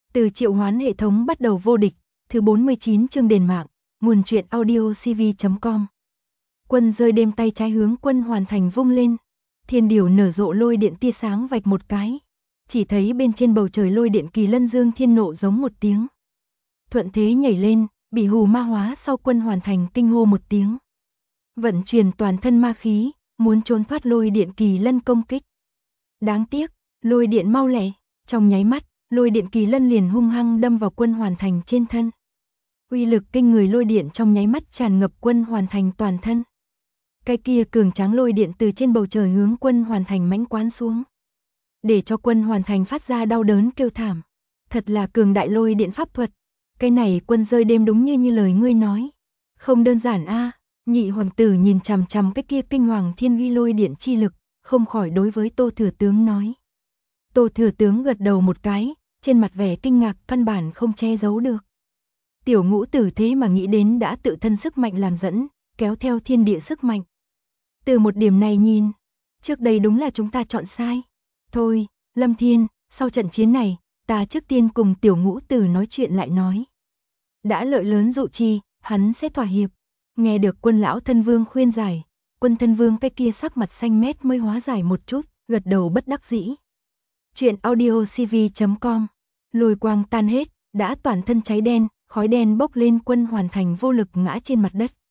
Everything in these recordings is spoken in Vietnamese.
Từ triệu hoán hệ thống bắt đầu vô địch, thứ 49 chương đền mạng, nguồn truyện audio cv.com. Quân rơi đêm tay trái hướng Quân Hoàn Thành vung lên, thiên điểu nở rộ lôi điện tia sáng vạch một cái, chỉ thấy bên trên bầu trời lôi điện kỳ lân dương thiên nộ giống một tiếng. Thuận thế nhảy lên, bị hù ma hóa sau Quân Hoàn Thành kinh hô một tiếng. Vận chuyển toàn thân ma khí, muốn trốn thoát lôi điện kỳ lân công kích. Đáng tiếc, lôi điện mau lẹ, trong nháy mắt, lôi điện kỳ lân liền hung hăng đâm vào Quân Hoàn Thành trên thân. Uy lực kinh người lôi điện trong nháy mắt tràn ngập Quân Hoàn Thành toàn thân. Cái kia cường tráng lôi điện từ trên bầu trời hướng Quân Hoàn Thành mãnh quán xuống, để cho Quân Hoàn Thành phát ra đau đớn kêu thảm. Thật là cường đại lôi điện pháp thuật. Cái này Quân rơi đêm đúng như lời ngươi nói, không đơn giản a. Nhị hoàng tử nhìn chằm chằm cái kia kinh hoàng thiên uy lôi điện chi lực, không khỏi đối với Tô Thừa Tướng nói. Tô Thừa Tướng gật đầu một cái, trên mặt vẻ kinh ngạc căn bản không che giấu được. Tiểu ngũ tử thế mà nghĩ đến đã tự thân sức mạnh làm dẫn, kéo theo thiên địa sức mạnh. Từ một điểm này nhìn, trước đây đúng là chúng ta chọn sai. Thôi, Lâm Thiên, sau trận chiến này, ta trước tiên cùng tiểu ngũ tử nói chuyện lại nói. Đã lợi lớn dụ chi, hắn sẽ thỏa hiệp. Nghe được Quân lão thân vương khuyên giải, Quân thân vương cái kia sắc mặt xanh mét mới hóa giải một chút, gật đầu bất đắc dĩ. Chuyện audio cv.com. Lôi quang tan hết, đã toàn thân cháy đen, khói đen bốc lên. Quân Hoàn Thành vô lực ngã trên mặt đất.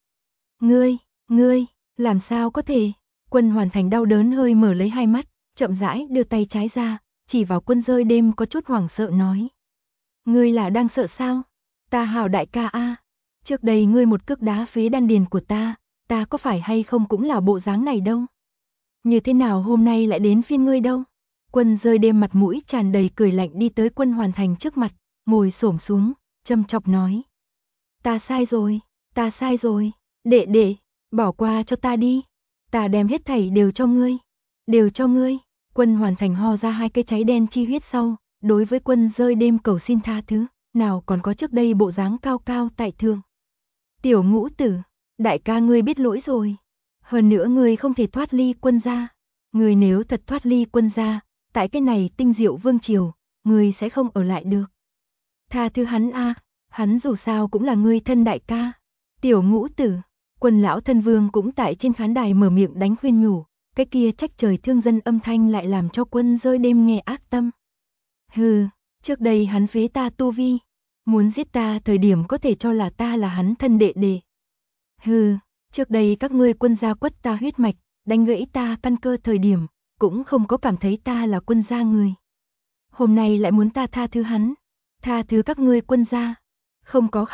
Ngươi, làm sao có thể? Quân Hoàn Thành đau đớn hơi mở lấy hai mắt, chậm rãi đưa tay trái ra, chỉ vào Quân rơi đêm có chút hoảng sợ nói. Ngươi là đang sợ sao? Ta hảo đại ca a. Trước đây ngươi một cước đá phế đan điền của ta có phải hay không cũng là bộ dáng này đâu. Như thế nào hôm nay lại đến phiên ngươi đâu? Quân rơi đêm mặt mũi tràn đầy cười lạnh đi tới Quân Hoàn Thành trước mặt, ngồi xổm xuống, châm chọc nói. Ta sai rồi, đệ, bỏ qua cho ta đi. Ta đem hết thảy đều cho ngươi. Quân Hoàn Thành ho ra hai cái cháy đen chi huyết sau, đối với Quân rơi đêm cầu xin tha thứ, nào còn có trước đây bộ dáng cao cao tại thượng. Tiểu ngũ tử, đại ca ngươi biết lỗi rồi. Hơn nữa ngươi không thể thoát ly Quân gia. Ngươi nếu thật thoát ly Quân gia, tại cái này Tinh Diệu vương triều, ngươi sẽ không ở lại được. Tha thứ hắn a, hắn dù sao cũng là ngươi thân đại ca. Tiểu ngũ tử, Quân lão thân vương cũng tại trên khán đài mở miệng đánh khuyên nhủ, cái kia trách trời thương dân âm thanh lại làm cho Quân rơi đêm nghe ác tâm. Hừ, trước đây hắn phế ta tu vi, muốn giết ta thời điểm có thể cho là ta là hắn thân đệ đệ. Hừ, trước đây các ngươi Quân gia quất ta huyết mạch, đánh gãy ta căn cơ thời điểm, cũng không có cảm thấy ta là Quân gia người. Hôm nay lại muốn ta tha thứ hắn, tha thứ các ngươi Quân gia. Không có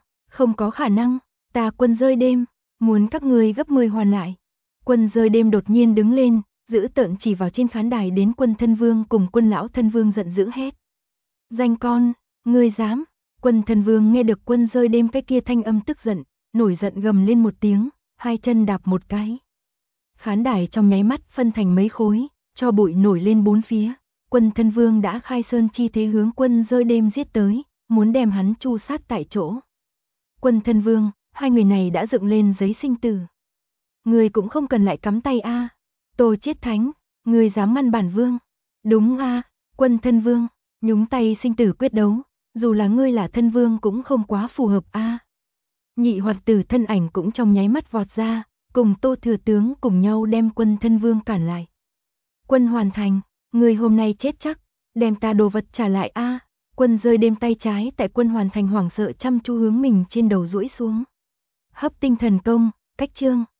khả năng, ta Quân rơi đêm, muốn các ngươi gấp 10 hoàn lại. Quân rơi đêm đột nhiên đứng lên, giữ tợn chỉ vào trên khán đài đến Quân thân vương cùng Quân lão thân vương giận dữ hét. Danh con, ngươi dám? Quân thân vương nghe được Quân rơi đêm cái kia thanh âm tức giận, nổi giận gầm lên một tiếng, hai chân đạp một cái. Khán đài trong nháy mắt phân thành mấy khối, cho bụi nổi lên bốn phía. Quân thân vương đã khai sơn chi thế hướng Quân rơi đêm giết tới, muốn đem hắn tru sát tại chỗ. Quân thân vương, hai người này đã dựng lên giấy sinh tử. Người cũng không cần lại cắm tay a. Tô Chiết Thánh, người dám ngăn bản vương? Đúng a, Quân thân vương, nhúng tay sinh tử quyết đấu, dù là ngươi là thân vương cũng không quá phù hợp a. Nhị hoàng tử thân ảnh cũng trong nháy mắt vọt ra, cùng Tô Thừa Tướng cùng nhau đem Quân thân vương cản lại. Quân Hoàn Thành, ngươi hôm nay chết chắc, đem ta đồ vật trả lại a. Quân rơi đêm tay trái tại Quân Hoàn Thành hoảng sợ chăm chú hướng mình trên đầu duỗi xuống. Hấp tinh thần công, cách chương.